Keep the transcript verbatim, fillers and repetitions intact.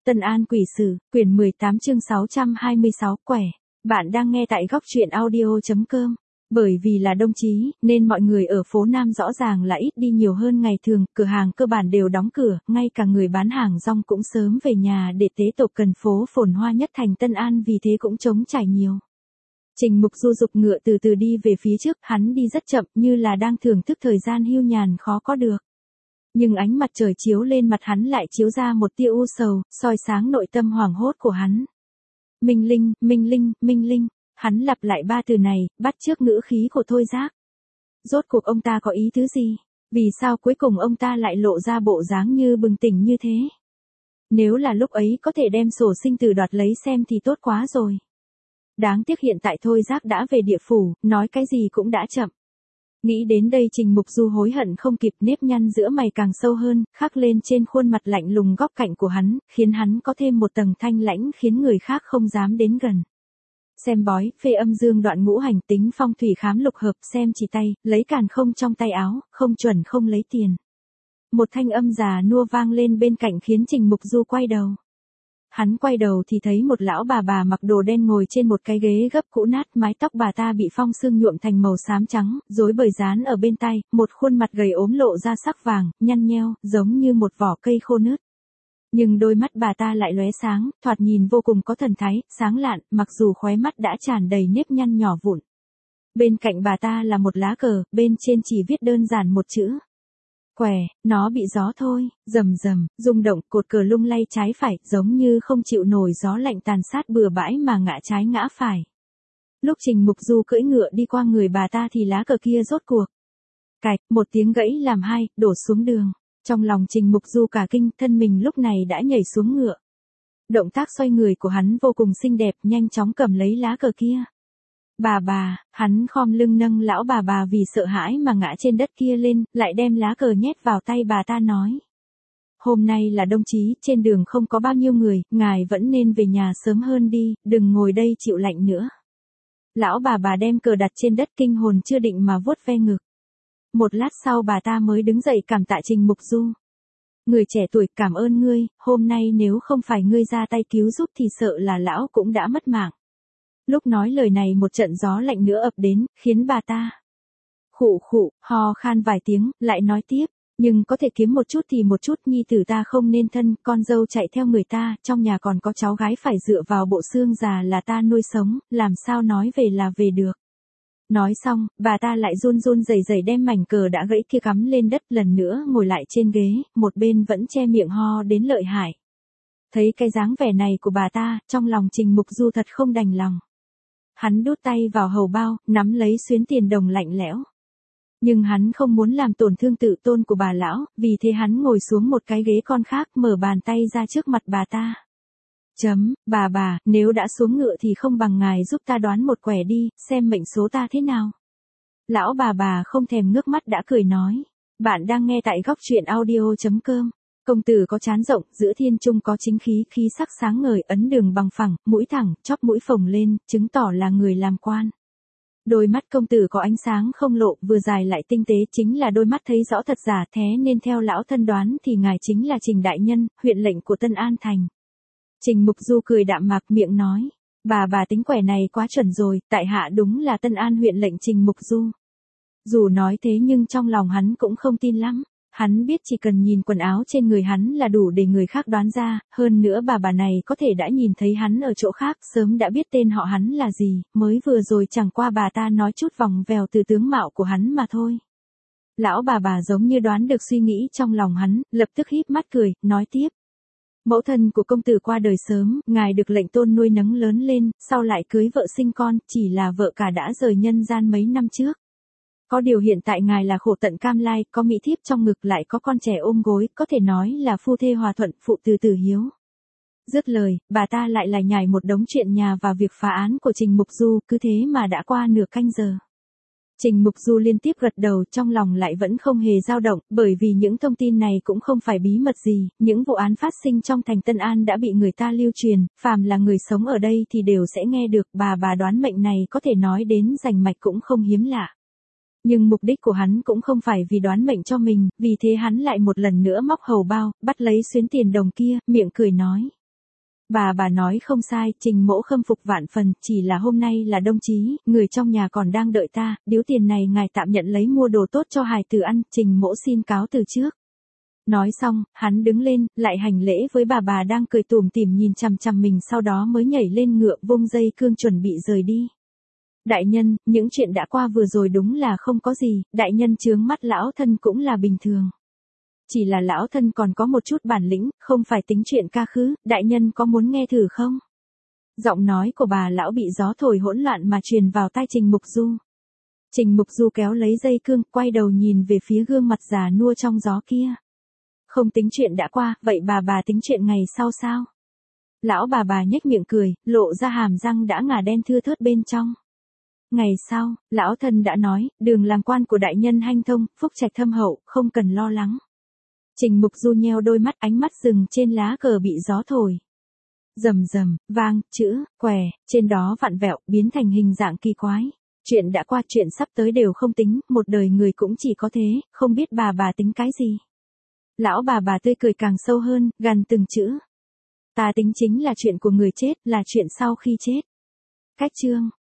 Tân An Quỷ Sử, quyển mười tám chương sáu trăm hai mươi sáu, quẻ. Bạn đang nghe tại góc truyện audio chấm com. Bởi vì là đông chí, nên mọi người ở phố Nam rõ ràng là ít đi nhiều hơn ngày thường, cửa hàng cơ bản đều đóng cửa, ngay cả người bán hàng rong cũng sớm về nhà để tế tổ cần phố phồn hoa nhất thành Tân An vì thế cũng trống trải nhiều. Trình Mục Du dục ngựa từ từ đi về phía trước, hắn đi rất chậm như là đang thưởng thức thời gian hưu nhàn khó có được. Nhưng ánh mặt trời chiếu lên mặt hắn lại chiếu ra một tia u sầu, soi sáng nội tâm hoảng hốt của hắn. Minh Linh, Minh Linh, Minh Linh, hắn lặp lại ba từ này, bắt chước ngữ khí của Thôi Giác. Rốt cuộc ông ta có ý tứ gì? Vì sao cuối cùng ông ta lại lộ ra bộ dáng như bừng tỉnh như thế? Nếu là lúc ấy có thể đem sổ sinh tử đoạt lấy xem thì tốt quá rồi. Đáng tiếc hiện tại Thôi Giác đã về địa phủ, nói cái gì cũng đã chậm. Nghĩ đến đây Trình Mục Du hối hận không kịp, nếp nhăn giữa mày càng sâu hơn, khắc lên trên khuôn mặt lạnh lùng góc cạnh của hắn, khiến hắn có thêm một tầng thanh lãnh khiến người khác không dám đến gần. Xem bói, phê âm dương đoạn ngũ hành, tính phong thủy khám lục hợp, xem chỉ tay, lấy càn không trong tay áo, không chuẩn không lấy tiền. Một thanh âm già nua vang lên bên cạnh khiến Trình Mục Du quay đầu. Hắn quay đầu thì thấy một lão bà bà mặc đồ đen ngồi trên một cái ghế gấp cũ nát, mái tóc bà ta bị phong sương nhuộm thành màu xám trắng, rối bời dán ở bên tai, một khuôn mặt gầy ốm lộ ra sắc vàng, nhăn nheo, giống như một vỏ cây khô nứt. Nhưng đôi mắt bà ta lại lóe sáng, thoạt nhìn vô cùng có thần thái, sáng lạn, mặc dù khóe mắt đã tràn đầy nếp nhăn nhỏ vụn. Bên cạnh bà ta là một lá cờ, bên trên chỉ viết đơn giản một chữ. Quẻ, nó bị gió thôi, rầm rầm, rung động, cột cờ lung lay trái phải, giống như không chịu nổi gió lạnh tàn sát bừa bãi mà ngã trái ngã phải. Lúc Trình Mục Du cưỡi ngựa đi qua người bà ta thì lá cờ kia rốt cuộc. Cạch, một tiếng gãy làm hai, đổ xuống đường. Trong lòng Trình Mục Du cả kinh, thân mình lúc này đã nhảy xuống ngựa. Động tác xoay người của hắn vô cùng xinh đẹp, nhanh chóng cầm lấy lá cờ kia. Bà bà, hắn khom lưng nâng lão bà bà vì sợ hãi mà ngã trên đất kia lên, lại đem lá cờ nhét vào tay bà ta nói. Hôm nay là đông chí, trên đường không có bao nhiêu người, ngài vẫn nên về nhà sớm hơn đi, đừng ngồi đây chịu lạnh nữa. Lão bà bà đem cờ đặt trên đất kinh hồn chưa định mà vuốt ve ngực. Một lát sau bà ta mới đứng dậy cảm tạ Trình Mục Du. Người trẻ tuổi, cảm ơn ngươi, hôm nay nếu không phải ngươi ra tay cứu giúp thì sợ là lão cũng đã mất mạng. Lúc nói lời này một trận gió lạnh nữa ập đến, khiến bà ta khụ khụ, ho khan vài tiếng, lại nói tiếp, nhưng có thể kiếm một chút thì một chút, nhi tử ta không nên thân, con dâu chạy theo người ta, trong nhà còn có cháu gái phải dựa vào bộ xương già là ta nuôi sống, làm sao nói về là về được. Nói xong, bà ta lại run run rẩy rẩy đem mảnh cờ đã gãy kia cắm lên đất, lần nữa ngồi lại trên ghế, một bên vẫn che miệng ho đến lợi hại. Thấy cái dáng vẻ này của bà ta, trong lòng Trình Mục Du thật không đành lòng. Hắn đút tay vào hầu bao, nắm lấy xuyến tiền đồng lạnh lẽo. Nhưng hắn không muốn làm tổn thương tự tôn của bà lão, vì thế hắn ngồi xuống một cái ghế con khác, mở bàn tay ra trước mặt bà ta. Chấm, bà bà, nếu đã xuống ngựa thì không bằng ngài giúp ta đoán một quẻ đi, xem mệnh số ta thế nào. Lão bà bà không thèm ngước mắt đã cười nói. Bạn đang nghe tại góc truyện audio chấm com. Công tử có trán rộng, giữa thiên trung có chính khí, khí sắc sáng ngời, ấn đường bằng phẳng, mũi thẳng, chóp mũi phồng lên, chứng tỏ là người làm quan. Đôi mắt công tử có ánh sáng không lộ, vừa dài lại tinh tế, chính là đôi mắt thấy rõ thật giả, thế nên theo lão thân đoán thì ngài chính là Trình đại nhân, huyện lệnh của Tân An thành. Trình Mục Du cười đạm mạc miệng nói, bà bà tính quẻ này quá chuẩn rồi, tại hạ đúng là Tân An huyện lệnh Trình Mục Du. Dù nói thế nhưng trong lòng hắn cũng không tin lắm. Hắn biết chỉ cần nhìn quần áo trên người hắn là đủ để người khác đoán ra, hơn nữa bà bà này có thể đã nhìn thấy hắn ở chỗ khác, sớm đã biết tên họ hắn là gì, mới vừa rồi chẳng qua bà ta nói chút vòng vèo từ tướng mạo của hắn mà thôi. Lão bà bà giống như đoán được suy nghĩ trong lòng hắn, lập tức híp mắt cười, nói tiếp. Mẫu thân của công tử qua đời sớm, ngài được lệnh tôn nuôi nấng lớn lên, sau lại cưới vợ sinh con, chỉ là vợ cả đã rời nhân gian mấy năm trước. Có điều hiện tại ngài là khổ tận cam lai, có mỹ thiếp trong ngực lại có con trẻ ôm gối, có thể nói là phu thê hòa thuận, phụ từ tử hiếu. Dứt lời, bà ta lại lải nhải một đống chuyện nhà và việc phá án của Trình Mục Du, cứ thế mà đã qua nửa canh giờ. Trình Mục Du liên tiếp gật đầu, trong lòng lại vẫn không hề dao động, bởi vì những thông tin này cũng không phải bí mật gì, những vụ án phát sinh trong thành Tân An đã bị người ta lưu truyền, phàm là người sống ở đây thì đều sẽ nghe được, bà bà đoán mệnh này có thể nói đến rành mạch cũng không hiếm lạ. Nhưng mục đích của hắn cũng không phải vì đoán mệnh cho mình, vì thế hắn lại một lần nữa móc hầu bao, bắt lấy xuyến tiền đồng kia, miệng cười nói. Bà bà nói không sai, Trình mỗ khâm phục vạn phần, chỉ là hôm nay là đông chí, người trong nhà còn đang đợi ta, điếu tiền này ngài tạm nhận lấy mua đồ tốt cho hài tử ăn, Trình mỗ xin cáo từ trước. Nói xong, hắn đứng lên, lại hành lễ với bà bà đang cười tủm tỉm nhìn chằm chằm mình, sau đó mới nhảy lên ngựa vung dây cương chuẩn bị rời đi. Đại nhân, những chuyện đã qua vừa rồi đúng là không có gì, đại nhân chướng mắt lão thân cũng là bình thường. Chỉ là lão thân còn có một chút bản lĩnh, không phải tính chuyện ca khứ, đại nhân có muốn nghe thử không? Giọng nói của bà lão bị gió thổi hỗn loạn mà truyền vào tai Trình Mục Du. Trình Mục Du kéo lấy dây cương, quay đầu nhìn về phía gương mặt già nua trong gió kia. Không tính chuyện đã qua, vậy bà bà tính chuyện ngày sau sao? Lão bà bà nhếch miệng cười, lộ ra hàm răng đã ngà đen thưa thớt bên trong. Ngày sau, lão thân đã nói, đường làm quan của đại nhân hanh thông, phúc trạch thâm hậu, không cần lo lắng. Trình Mục Du nheo đôi mắt, ánh mắt dừng trên lá cờ bị gió thổi. Rầm rầm, vang, chữ, què, trên đó vặn vẹo, biến thành hình dạng kỳ quái. Chuyện đã qua, chuyện sắp tới đều không tính, một đời người cũng chỉ có thế, không biết bà bà tính cái gì. Lão bà bà tươi cười càng sâu hơn, gằn từng chữ. Ta tính chính là chuyện của người chết, là chuyện sau khi chết. Cách chương.